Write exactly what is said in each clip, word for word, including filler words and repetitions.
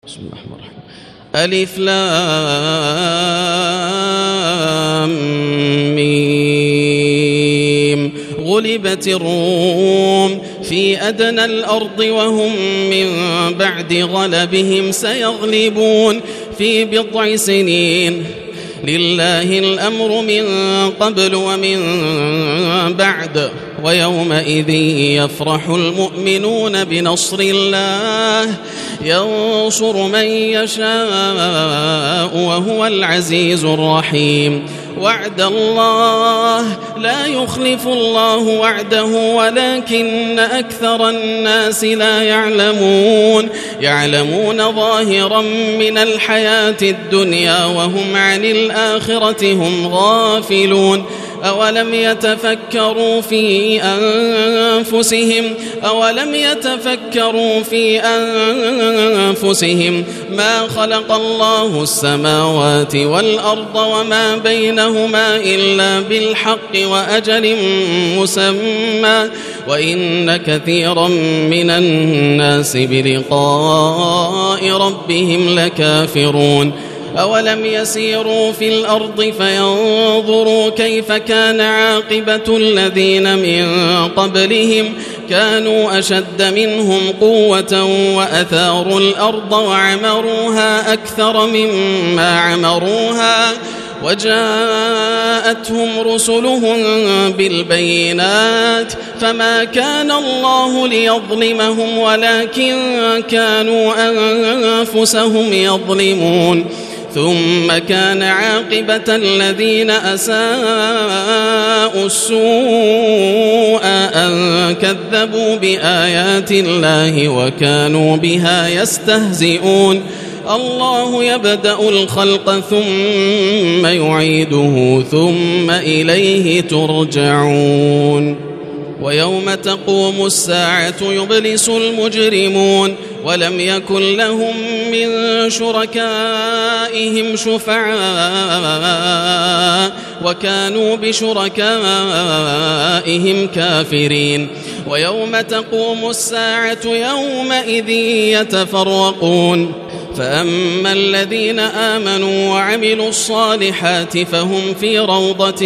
بسم الله الرحمن الرحيم. ألف لام ميم. غلبت الروم في أدنى الأرض وهم من بعد غلبهم سيغلبون في بضع سنين. لله الأمر من قبل ومن بعد ويومئذ يفرح المؤمنون بنصر الله ينصر من يشاء وهو العزيز الرحيم. وعد الله لا يخلف الله وعده ولكن أكثر الناس لا يعلمون يعلمون ظاهرا من الحياة الدنيا وهم عن الآخرة هم غافلون. أولم يتفكروا في أنفسهم أولم يتفكروا في أنفسهم ما خلق الله السماوات والأرض وما بينهما إلا بالحق وأجل مسمى وإن كثيرا من الناس بلقاء ربهم لكافرون. أولم يسيروا في الأرض فينظروا كيف كان عاقبة الذين من قبلهم كانوا أشد منهم قوة وأثاروا الأرض وعمروها أكثر مما عمروها وجاءتهم رسلهم بالبينات فما كان الله ليظلمهم ولكن كانوا أنفسهم يظلمون. ثم كان عاقبة الذين أساءوا السوء أن كذبوا بآيات الله وكانوا بها يستهزئون. الله يبدأ الخلق ثم يعيده ثم إليه ترجعون. ويوم تقوم الساعة يبلس المجرمون ولم يكن لهم من شركائهم شفعاء وكانوا بشركائهم كافرين. ويوم تقوم الساعة يومئذ يتفرقون فأما الذين آمنوا وعملوا الصالحات فهم في روضة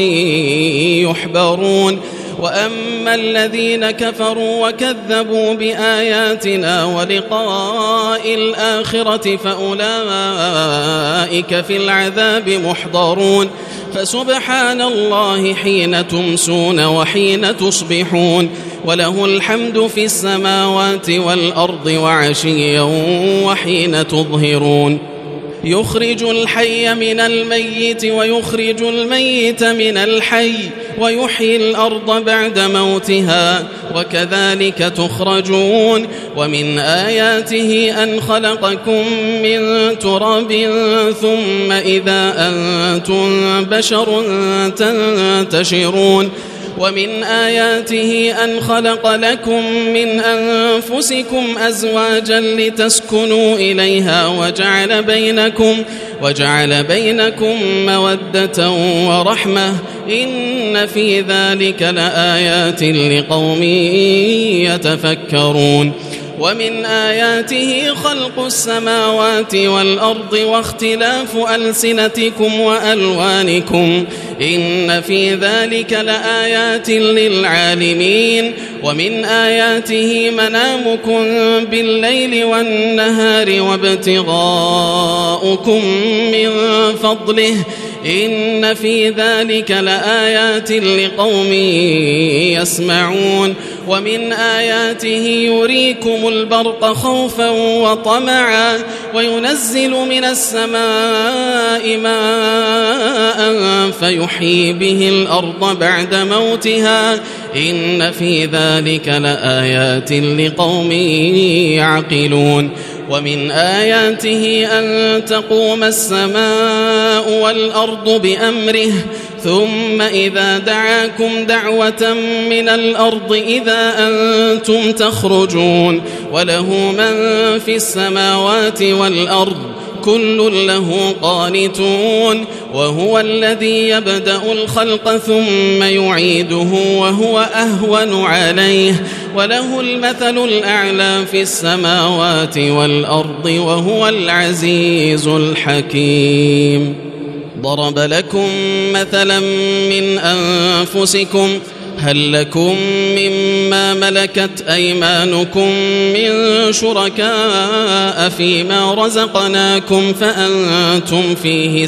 يحبرون وأما الذين كفروا وكذبوا بآياتنا ولقاء الآخرة فأولئك في العذاب محضرون. فسبحان الله حين تمسون وحين تصبحون وله الحمد في السماوات والأرض وعشيا وحين تظهرون. يخرج الحي من الميت ويخرج الميت من الحي ويحيي الأرض بعد موتها وكذلك تخرجون. ومن آياته أن خلقكم من تراب ثم إذا أنتم بشر تنتشرون. ومن آياته أن خلق لكم من أنفسكم أزواجا لتسكنوا إليها وجعل بينكم وجعل بينكم مودة ورحمة إن في ذلك لآيات لقوم يتفكرون. ومن آياته خلق السماوات والأرض واختلاف ألسنتكم وألوانكم إن في ذلك لآيات للعالمين. ومن آياته منامكم بالليل والنهار وابتغاؤكم من فضله إن في ذلك لآيات لقوم يسمعون. ومن آياته يريكم البرق خوفا وطمعا وينزل من السماء ماء فيحيي به الأرض بعد موتها إن في ذلك لآيات لقوم يعقلون. ومن آياته أن تقوم السماء والأرض بأمره ثم إذا دعاكم دعوة من الأرض إذا أنتم تخرجون. وله من في السماوات والأرض كل له قانتون وهو الذي يبدأ الخلق ثم يعيده وهو أهون عليه وله المثل الأعلى في السماوات والأرض وهو العزيز الحكيم. ضرب لكم مثلا من أنفسكم هل لكم مما ملكت أيمانكم من شركاء فيما رزقناكم فأنتم فيه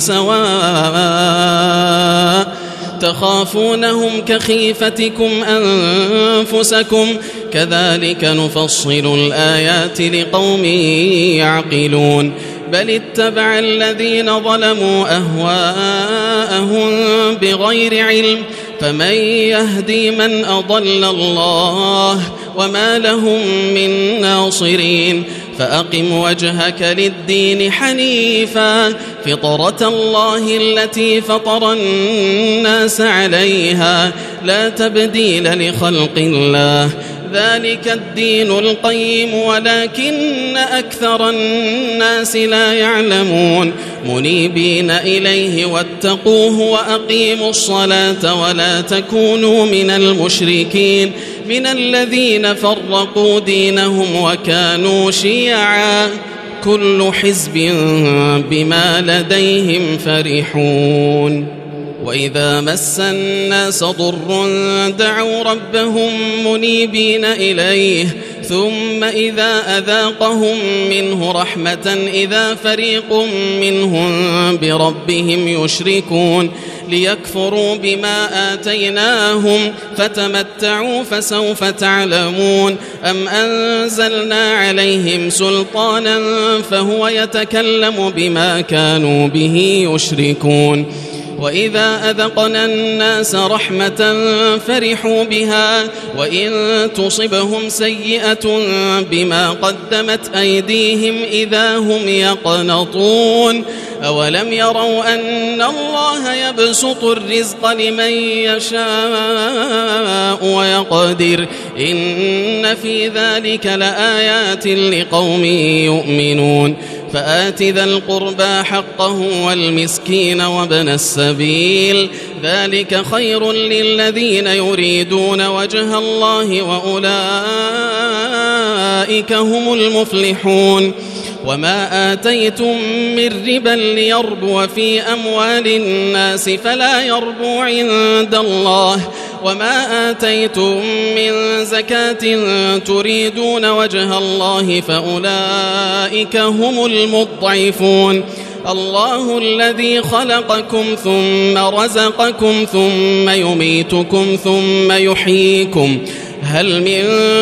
سواء تخافونهم كخيفتكم أنفسكم كذلك نفصل الآيات لقوم يعقلون. بل اتبع الذين ظلموا أهواءهم بغير علم فمن يهدي من أضل الله وما لهم من ناصرين. فأقم وجهك للدين حنيفا فطرة الله التي فطر الناس عليها لا تبديل لخلق الله ذلك الدين القيم ولكن أكثر الناس لا يعلمون. منيبين إليه واتقوه وأقيموا الصلاة ولا تكونوا من المشركين من الذين فرقوا دينهم وكانوا شيعا كل حزب بما لديهم فرحون. وإذا مس الناس ضر دعوا ربهم منيبين إليه ثم إذا أذاقهم منه رحمة إذا فريق منهم بربهم يشركون ليكفروا بما آتيناهم فتمتعوا فسوف تعلمون. أم أنزلنا عليهم سلطانا فهو يتكلم بما كانوا به يشركون. وإذا أذقنا الناس رحمة فرحوا بها وإن تصبهم سيئة بما قدمت أيديهم إذا هم يقنطون. أولم يروا أن الله يبسط الرزق لمن يشاء ويقدر إن في ذلك لآيات لقوم يؤمنون. فآت ذا القربى حقه والمسكين وابن السبيل ذلك خير للذين يريدون وجه الله وأولئك هم المفلحون. وما آتيتم من ربا ليربو في أموال الناس فلا يربو عند الله وما آتيتم من زكاة تريدون وجه الله فأولئك هم المضعفون. الله الذي خلقكم ثم رزقكم ثم يميتكم ثم يحييكم هل من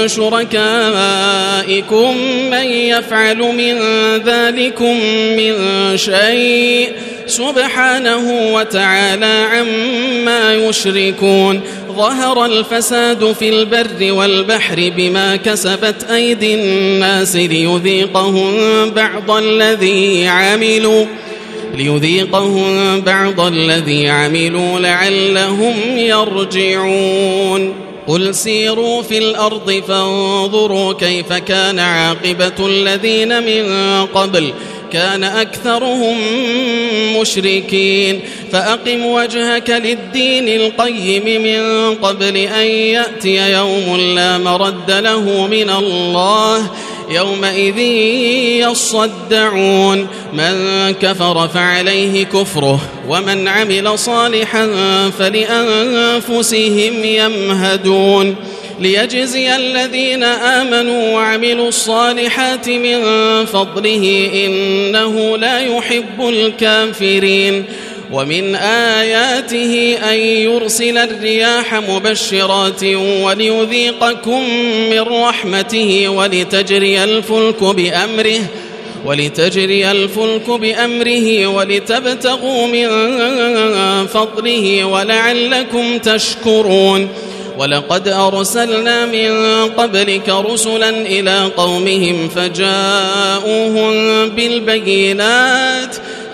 شركائكم من يفعل من ذلكم من شيء سبحانه وتعالى عما يشركون. ظهر الفساد في البر والبحر بما كسبت أيدي الناس ليذيقهم بعض الذي عملوا ليذيقهم بعض الذي عملوا لعلهم يرجعون. قل سيروا في الأرض فانظروا كيف كان عاقبة الذين من قبل كان أكثرهم مشركين. فأقم وجهك للدين القيم من قبل أن يأتي يوم لا مرد له من الله يومئذ يصدعون. من كفر فعليه كفره ومن عمل صالحا فلأنفسهم يمهدون. ليجزي الذين آمنوا وعملوا الصالحات من فضله إنه لا يحب الكافرين. ومن آياته أن يرسل الرياح مبشرات وليذيقكم من رحمته ولتجري الفلك بأمره ولتجري الفلك بأمره ولتبتغوا من فضله ولعلكم تشكرون. ولقد أرسلنا من قبلك رسلا إلى قومهم فجاءوهم بالبينات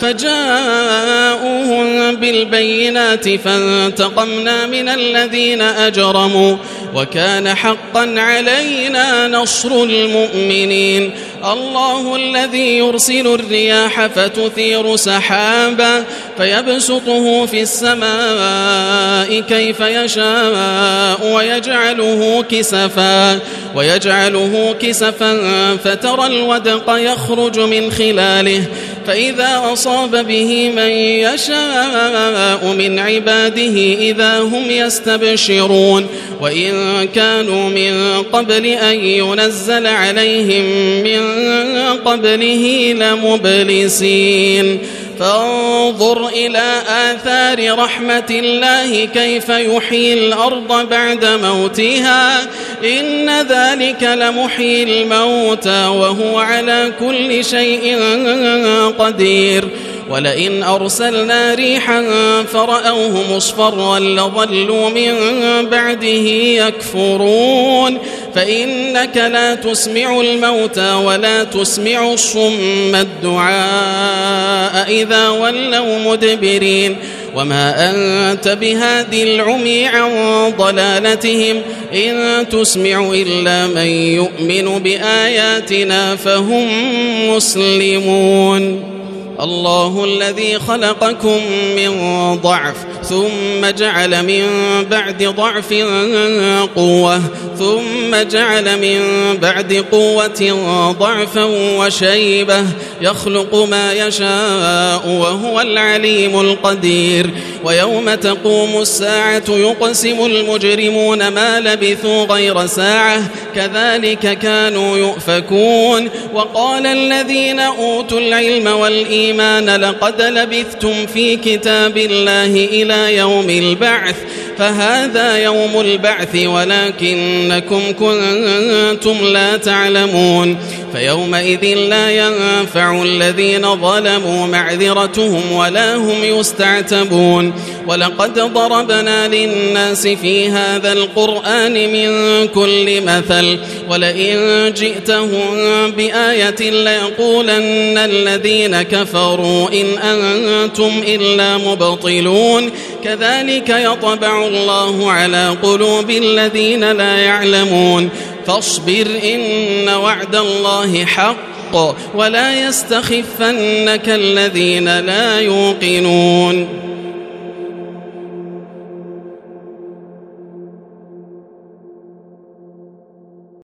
فجاءوهم بالبينات فانتقمنا من الذين أجرموا وكان حقا علينا نصر المؤمنين. الله الذي يرسل الرياح فتثير سحابا فيبسطه في السماء كيف يشاء ويجعله كسفا ويجعله كسفا فترى الودق يخرج من خلاله فإذا أصاب به من يشاء من عباده إذا هم يستبشرون. وإن كانوا من قبل أن ينزل عليهم من قبله لمبلسين. فانظر إلى آثار رحمة الله كيف يحيي الأرض بعد موتها إن ذلك لمحيي الموتى وهو على كل شيء قدير. ولئن أرسلنا ريحا فرأوه مصفرا لظلوا من بعده يكفرون. فإنك لا تسمع الموتى ولا تسمع الصم الدعاء إذا ولوا مدبرين. وما أنت بهادي العمي عن ضلالتهم إن تسمع إلا من يؤمن بآياتنا فهم مسلمون. الله الذي خلقكم من ضعف ثم جعل من بعد ضعف قوة ثم جعل من بعد قوة ضعفا وشيبة يخلق ما يشاء وهو العليم القدير. ويوم تقوم الساعة يقسم المجرمون ما لبثوا غير ساعة كذلك كانوا يؤفكون. وقال الذين أوتوا العلم والإيمان لقد لبثتم في كتاب الله إلى يوم البعث فهذا يوم البعث ولكنكم كنتم لا تعلمون. فيومئذ لا ينفع الذين ظلموا معذرتهم ولا هم يستعتبون. ولقد ضربنا للناس في هذا القرآن من كل مثل ولئن جئتهم بآية ليقولن الذين كفروا إن أنتم إلا مبطلون. كذلك يطبع الله على قلوب الذين لا يعلمون. فاصبر إن وعد الله حق ولا يستخفنك الذين لا يوقنون.